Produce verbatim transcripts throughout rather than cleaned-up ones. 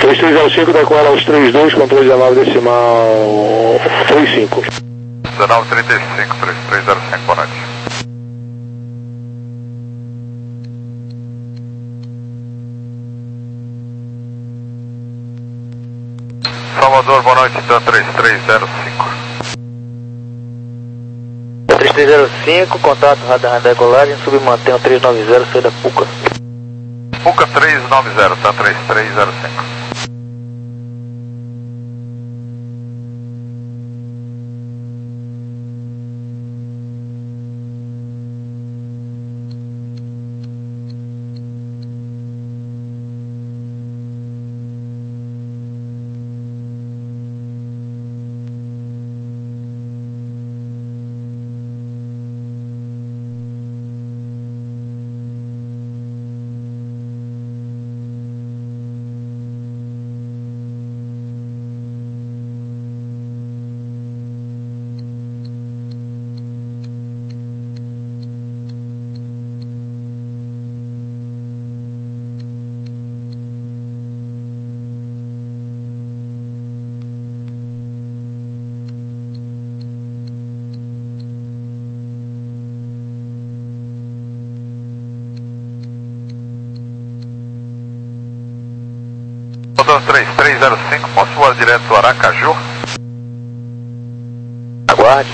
três três zero cinco, está com ela aos trinta e dois, controle dezenove decimal trinta e cinco. dezenove trinta e cinco, três três zero cinco, boa noite. Salvador, boa noite, Dan três três zero cinco. três três zero cinco, contato radar decolagem, submantém três nove zero, saída Puca. Puca três nove zero, Dan três três zero cinco. três três zero cinco, posso voar direto do Aracaju? Aguarde.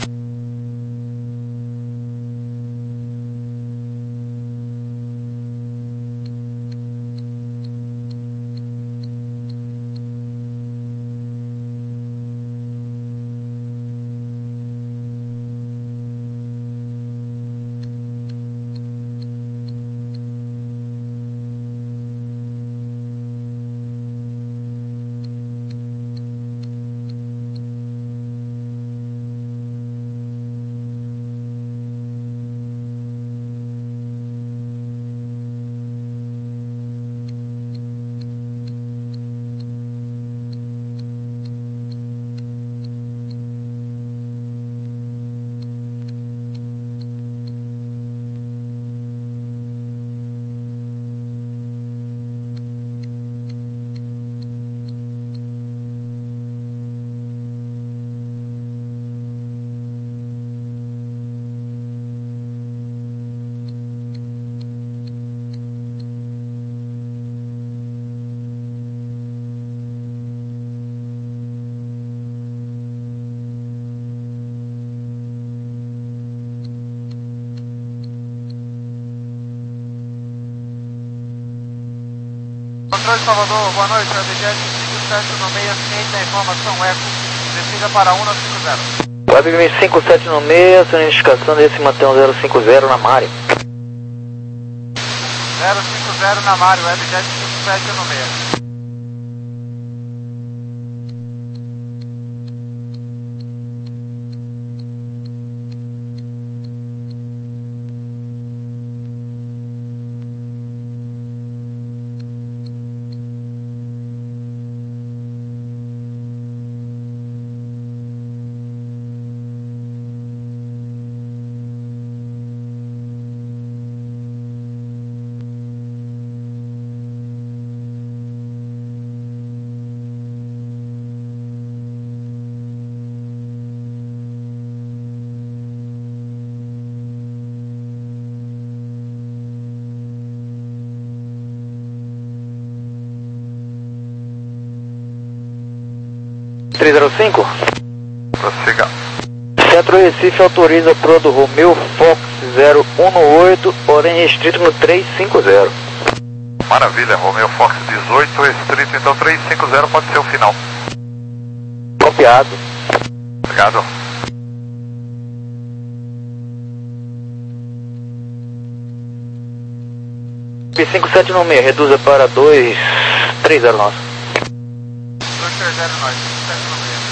Controle Salvador, boa noite, Webjet cinco sete nove seis, ciente da informação Eco, decida para um nove cinco zero. Web cinco sete nove seis, sua indicação desse manter um zero cinco zero na Mari. zero cinco zero na Mari, Webjet cinco sete nove seis. três zero cinco? Prossiga. Centro Recife autoriza pro do Romeo Fox zero um oito, porém restrito no três cinco zero. Maravilha, Romeo Fox dezoito restrito, então três cinco zero pode ser o final. Copiado. Obrigado. P cinco sete nove seis, reduza para dois três zero nove. dois três zero nove, cinco sete nove seis.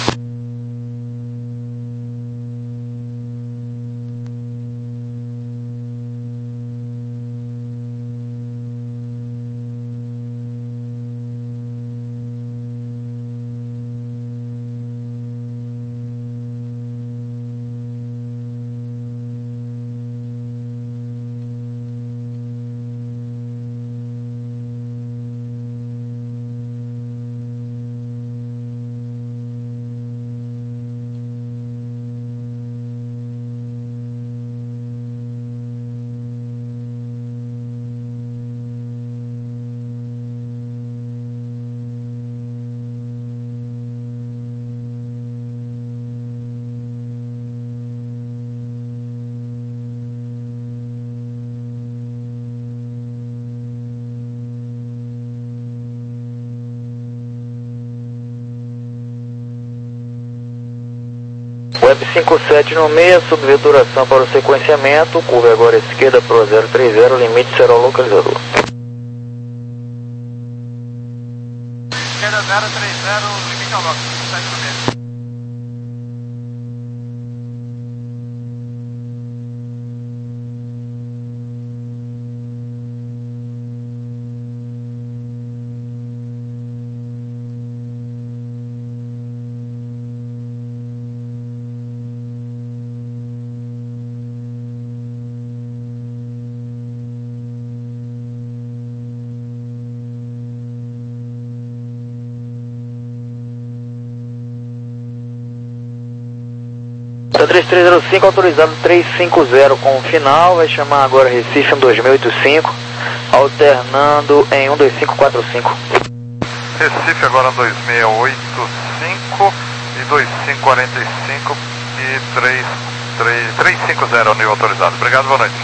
Web cinco sete no seis, subveturação para o sequenciamento, curva agora à esquerda para o zero três zero, limite será o localizador. Esquerda zero três zero, limite ao local, cinco sete no seis. três três zero cinco, autorizado três cinco zero com o final, vai chamar agora Recife um dois mil e oitenta e cinco, alternando em um dois cinco quatro cinco. Recife agora dois seis oito cinco e dois cinco quatro cinco e três cinco zero nível autorizado. Obrigado, boa noite.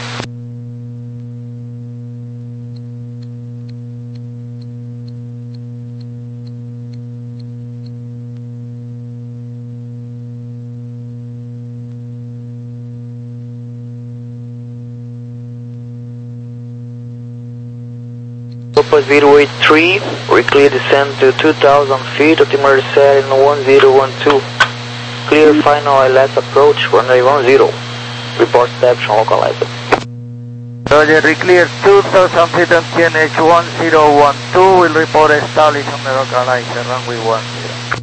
Opa zero eight three, we clear descent to two thousand feet, altimeter set in one zero one two. Clear final I L S approach, runway one zero. Report reception localized. Roger, we clear two thousand feet on T N H one zero one two, we'll report established on the localizer, runway one zero.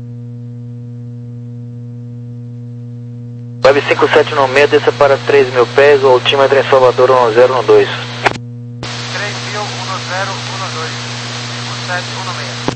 Web cinco sete no seis, desça para três mil pés, o altímetro em Salvador um zero um dois. três mil, um zero um dois, cinco sete um seis.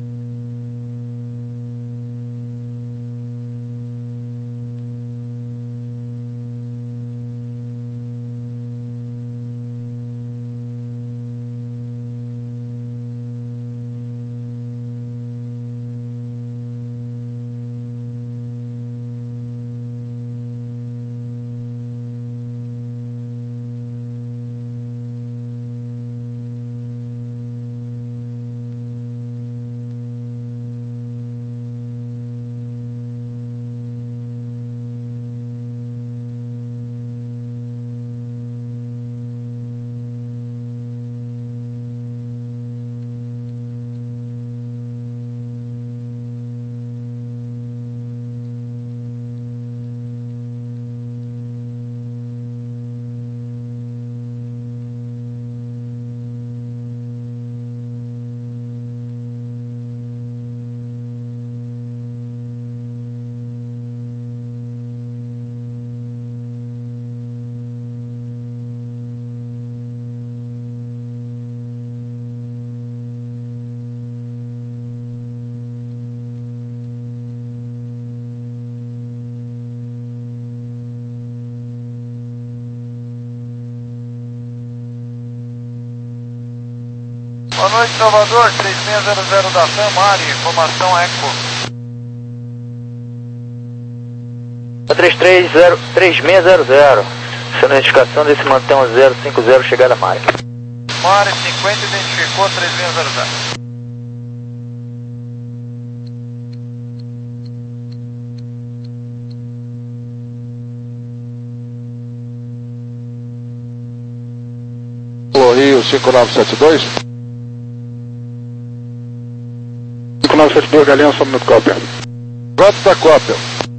Boa noite, Salvador, três seis zero zero da TAM, área, informação Eco. três três zero, três seis zero zero, sendo identificação desse mantém um zero cinco zero, chegada a Mari. Mari cinquenta identificou três seis zero zero. Rio cinco nove sete dois. cinco nove sete dois, Galinha, só um minuto, cópia. Pronto da cópia.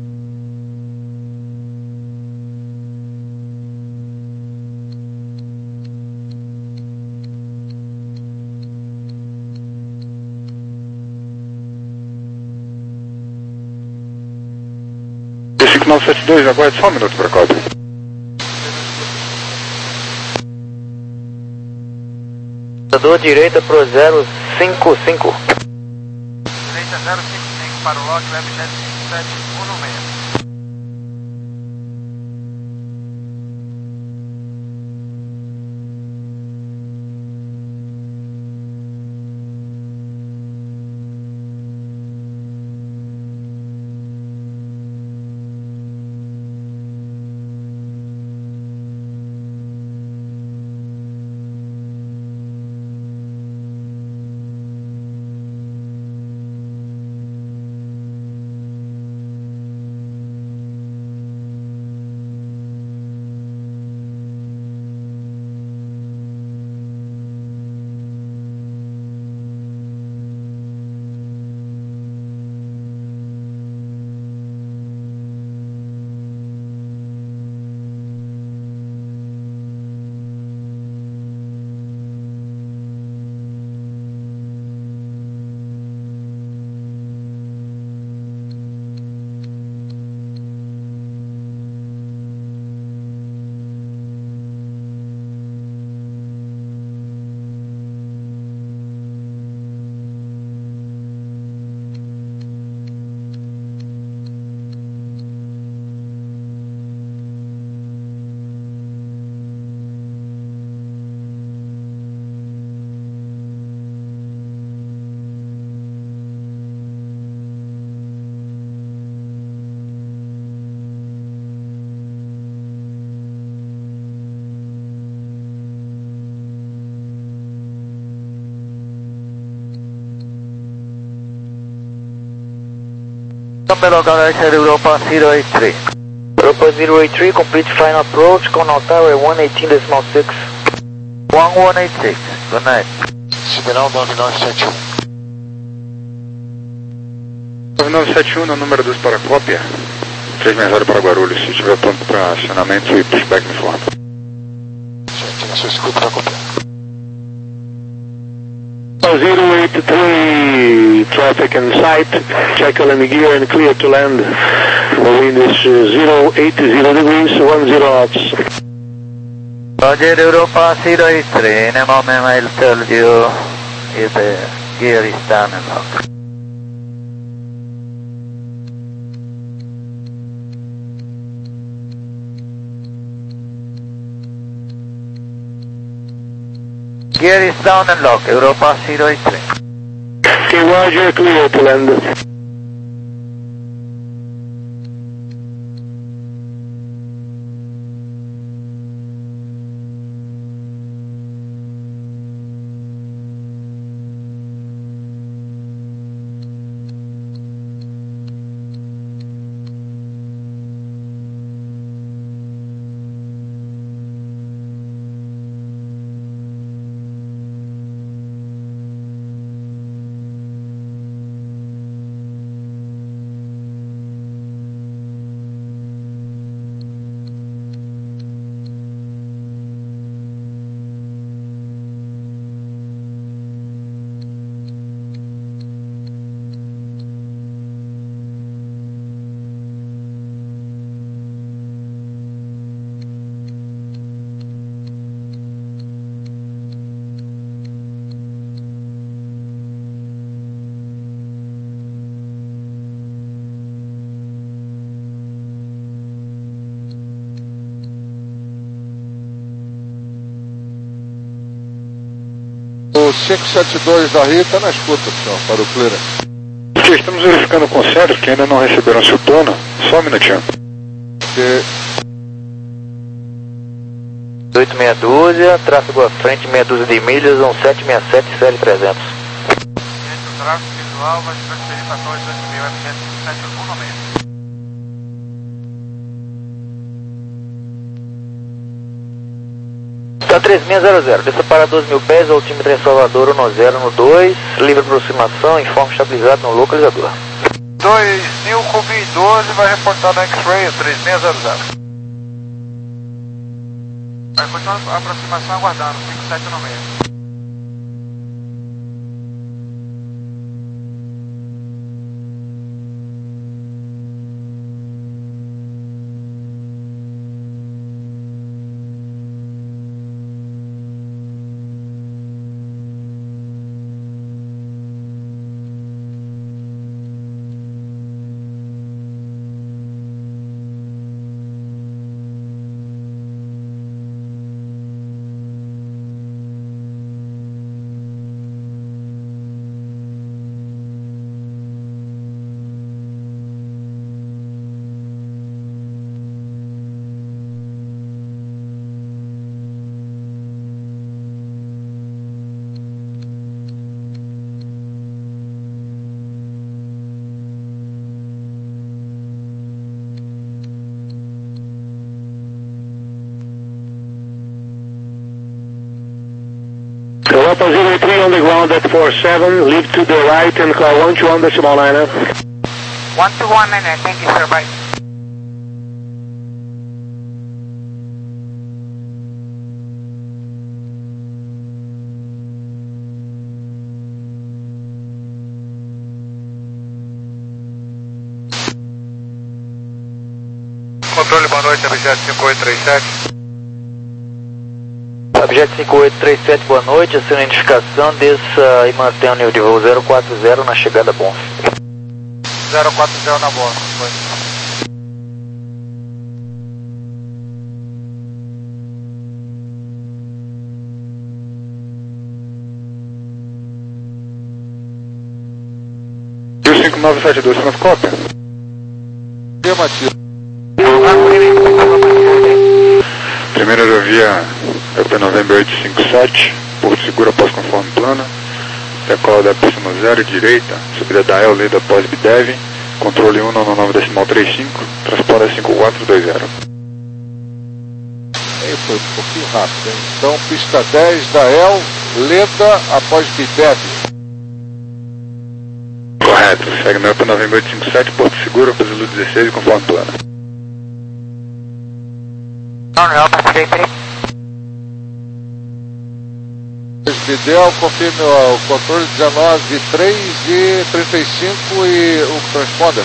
cinco nove sete dois, aguarde só um minuto para cópia. Computador direita pro zero cinco cinco. Direita zero cinco cinco para o log, web jet cinco sete um seis. Number localizer Europa zero eight three. Europa zero eight three, complete final approach, Conal Tower one eighteen decimal six. one one eight six, good night. Sideral nove nove sete um. nove nove sete um no número dois para cópia. três seis zero para Guarulhos. Se tiver pronto para acionamento e pushback me informa. Certo, na sua escuta para copiar. zero eight three, traffic in sight, check landing gear and clear to land. The wind is uh, zero eight zero degrees, one zero knots. Roger, Europa zero eight three, in a moment I'll tell you if the gear is down and locked. Gear is down and locked, Europa zero eight three. Okay, Roger, clear to land. O cinco sete dois da Rita está na escuta, senhor, para o clearance. Estamos verificando com sério que ainda não receberam seu plano. Só um minutinho. Porque oito meia dúzia, tráfego à frente, meia dúzia de milhas, um sete seis sete, série trezentos. Gente, o tráfego visual vai se transferir para dois dois mil, F cento e sete um no meio. Tá três seis zero zero, desça para doze mil pés, altímetro em Salvador, um zero no dois, livre aproximação, informe estabilizado no localizador. dois mil Cubim doze vai reportar no X-Ray, três seis zero zero. Vai continuar a aproximação aguardando, cinco sete no meio. Europa zero eight three on the ground at four seven, leave to the right and call one two one decimal nine. one two one nine nine, thank you sir, bye. Controle, boa noite, objeto cinco oito três sete. Objeto cinco oito três sete, boa noite, assina a identificação, desça e mantenha o nível de voo zero quatro zero na chegada Bonf. zero quatro zero na boa, foi. cinco nove sete dois, pronto, cópia. afirmativo. Primeira aerovia é o P November oito cinco sete, Porto Seguro após conforme plano, decola da pista no zero, direita, subida da El, leda após B D E V, controle um nove nove decimal trinta e cinco, transponder cinco quatro dois zero. Aí foi um pouquinho rápido, hein? Então, pista dez da E L, Leda após Bidev. Correto, segue meu nove oito cinco sete, Porto Seguro, Zulu dezesseis, conforme plano. Non Europa três. Bidel, confirme o controle dezenove três e trinta e cinco e o transponder.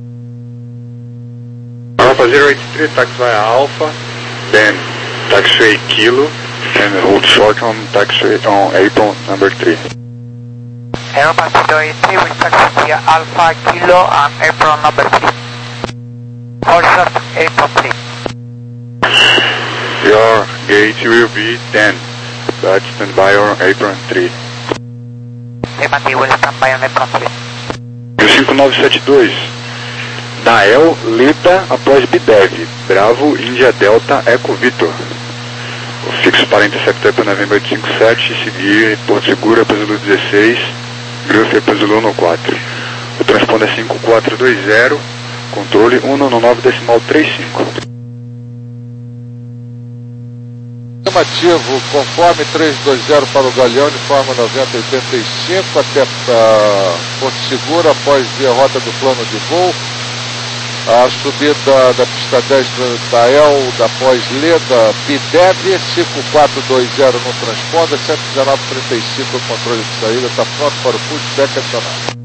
Alpha zero eight three, taxi via Alpha, then taxiway Kilo, and hold short on taxiway on apron number three. Europa zero eight three, we taxi via Alpha Kilo and apron number three. Hold short apron three. Your gate will be ten, but stand by on apron three. Levante, will stand by on apron three. E o cinco nove sete dois, da E L, Leda após Bidev, Bravo, Índia, Delta, Eco, Vitor. O fixo parente September November oito cinco sete, seguir Porto Seguro, Zulu dezesseis, Gruffer, Zulu um quatro. O transponder é cinco quatro dois zero, controle um nove nove decimal trinta e cinco. Afirmativo, conforme trezentos e vinte para o Galeão, uniforme noventa oitenta e cinco, até uh, Porto Seguro, após via rota do plano de voo. A subida da pista dez da E L, da pós-Leda, Bidev, cinco quatro dois zero no transponder, cento e dezenove trinta e cinco o controle de saída, está pronto para o pushback acionado.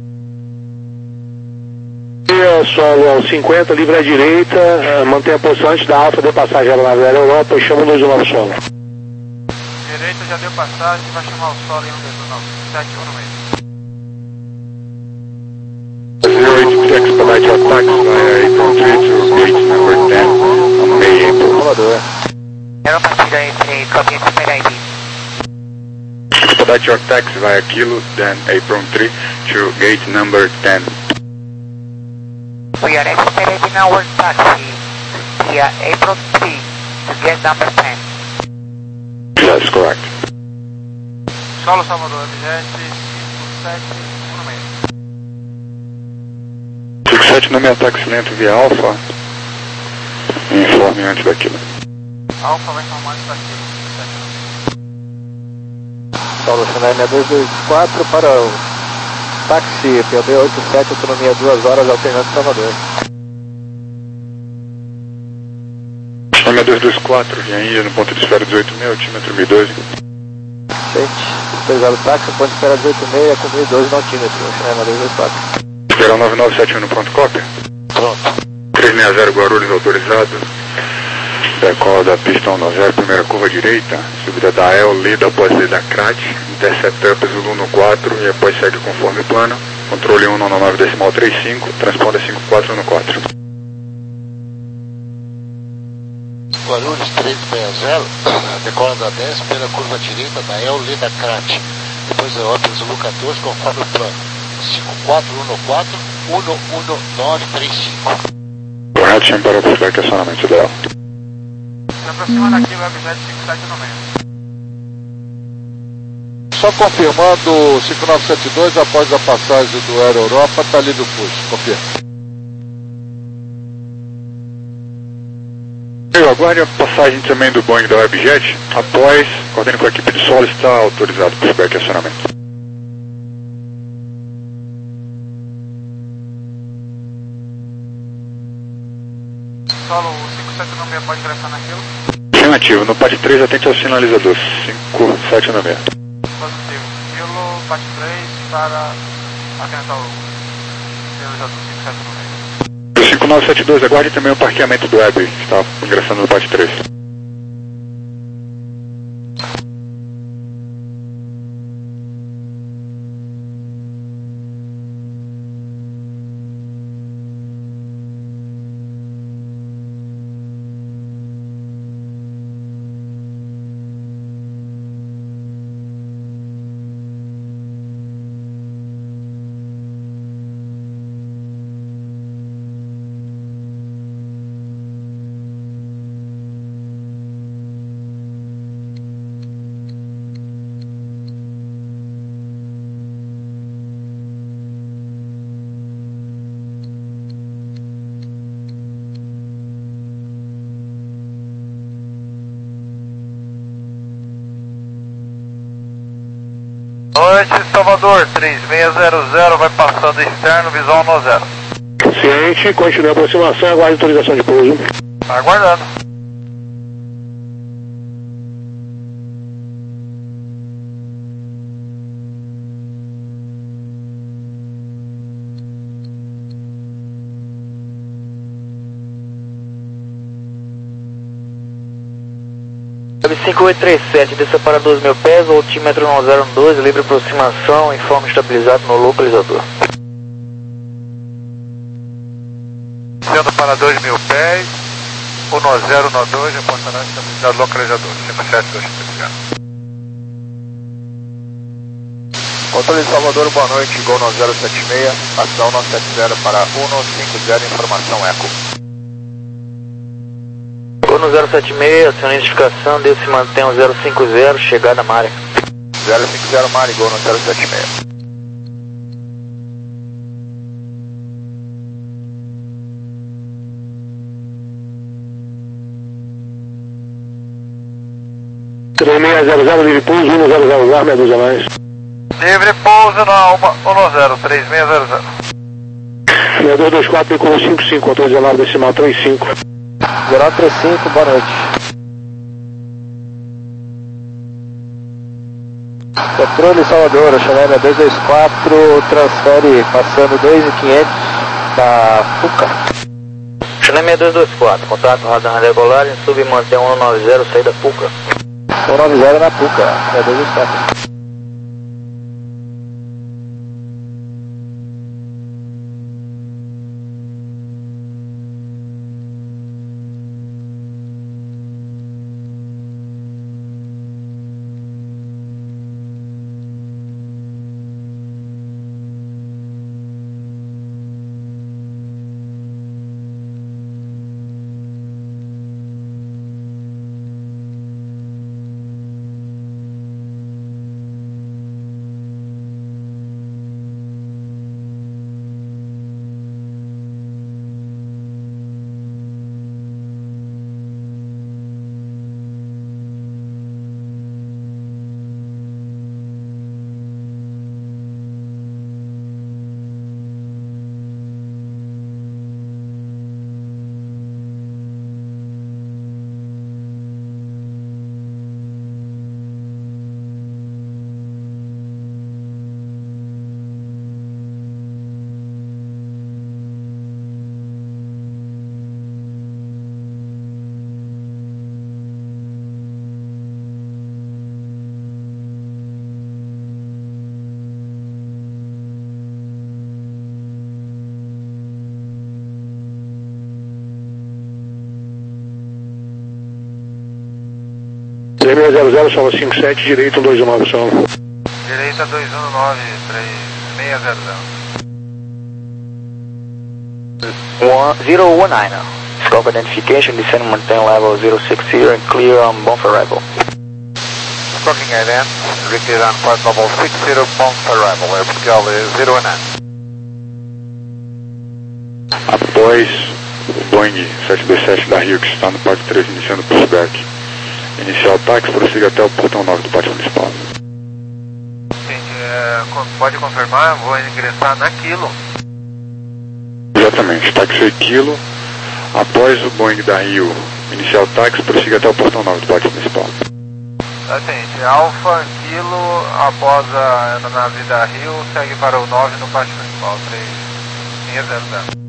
Solo ao cinquenta, livre à direita, mantém a posição antes da Alfa, deu passagem na Aero Europa e chama o dois nove solo. Direita já deu passagem, vai chamar o solo em um dois nove sete um no meio. zero eight three, expedite your taxi via apron three to gate number ten, on May apron. Europa zero eight three, copy expedite. Expedite your taxi via Kilo, then apron three to gate number ten. We are expediting our taxi via apron three to gate number ten. That's correct. Solo Salvador, objeto cinco sete um no meio. cinco sete, nome ataque lento via Alpha. Informe antes daquilo. Alfa vai informar antes daquilo. Solo Chennai seis dois dois quatro para o táxi P O B oito sete, autonomia duas horas, alternando Salvador. Chennai dois dois quatro, via Índia no ponto de espera dezoito seis, altímetro mil e doze. Gente, dois zero táxi, ponto de espera dezoito seis, com mil e doze no altímetro, Chennai dois dois quatro. Esperar nove nove sete um no pronto cópia. Pronto. trezentos e sessenta Guarulhos autorizado. Decola da pista cento e noventa, primeira curva direita. Subida da E L, Leda após Leda Crat. Interceptor Zulu um quatro e após segue conforme plano. Controle um nove nove decimal trinta e cinco, transponder cinco quatro um quatro. Guarulhos trezentos e sessenta, decola da dez, pela curva direita da E L, Leda Crat. Depois da Opel Zulu quatorze, conforme o plano. cinco quatro um quatro, um um nove três cinco. Correto, chame para o pushback acionamento ideal. Se aproxima daqui o objeto cinco sete no meio. Só confirmando o cinco nove sete dois, após a passagem do Aero Europa, está ali do push, confirma. Eu aguarde a passagem também do Boeing da Webjet. Após, coordene com a equipe de solo, está autorizado o pushback acionamento. Solo cinco sete no meio pode ingressar naquilo. Afirmativo, no P A T três atente ao sinalizador. cinco sete no meio. Positivo. Kilo, P A T três para atentar o sinalizador cinco sete no meio. O cinco nove sete dois, aguarde também o parqueamento do Web, que está ingressando no P A T três. noite, Salvador, três seis zero zero, vai passando externo, visual no zero. Ciente, continue a aproximação, aguarde autorização de pouso. Aguardando. cinco oito três sete, desça para dois mil pés, altímetro um zero um dois, livre aproximação, informe estabilizado no localizador. Sendo para dois mil pés, um zero um dois, reportará estabilizado no localizador, cinco sete dois três. Controle de Salvador, boa noite, Gol no zero sete seis, ação nove sete zero para um cinco zero, informação eco. No zero sete seis, aciona a identificação, Deus se mantém o zero cinco zero, chegada Mari. zero cinco zero Mari, Gol no zero sete seis. três seis zero zero, livre pouso, um zero zero zero, meia dúzia mais. Livre pouso na um zero, três seis zero zero. meia dois dois quatro, decolou cinco cinco, controle de alarme decimal três cinco. zero três cinco, boa noite. Controle Salvador, Chanel dois dois quatro, transfere passando dois mil e quinhentos da Fuca. Chanel dois dois quatro, contato radar regular, sub mantém um nove zero, saída Fuca. um nove zero na Fuca, Chanel dois dois quatro. três seis zero zero, sala cinco sete, direito um dois um nove, sala. Direita dois um nove, três seis zero zero. zero one nine, scope identification, descend maintain level zero six zero and clear on bound for arrival. Scoping ident, repeat on flight level six zero, bound for arrival, airfield zero one nine. Após o Boeing sete dois sete da Rio, que está no pátio três, iniciando o pushback. Inicial táxi, prossiga até o portão nove do pátio municipal. Entendi, é, pode confirmar, vou ingressar na Kilo. Exatamente, táxi Kilo, após o Boeing da Rio, inicial táxi, prossiga até o portão nove do pátio municipal. Atende, Alfa Kilo, após a nave da Rio, segue para o nove no pátio municipal, três seis zero zero.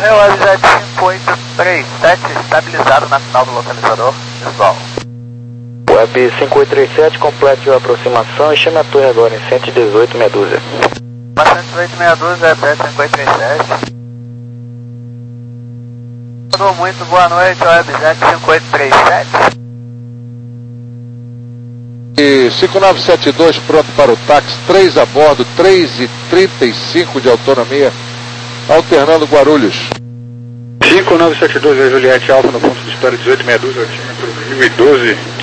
Torre Webjet cinco oito três sete, estabilizado na final do localizador, visual. Web cinco oito três sete, complete a aproximação e chame a torre agora em cento e dezoito, meia dúzia. cento e dezoito, meia dúzia, Webjet cinco oito três sete. Muito boa noite, Webjet cinco oito três sete. E cinco nove sete dois pronto para o táxi, três a bordo, três e trinta e cinco de autonomia, alternando Guarulhos. cinco nove sete dois, é Juliette Alfa no ponto de espera dezoito, meia dúzia, altímetro mil e doze.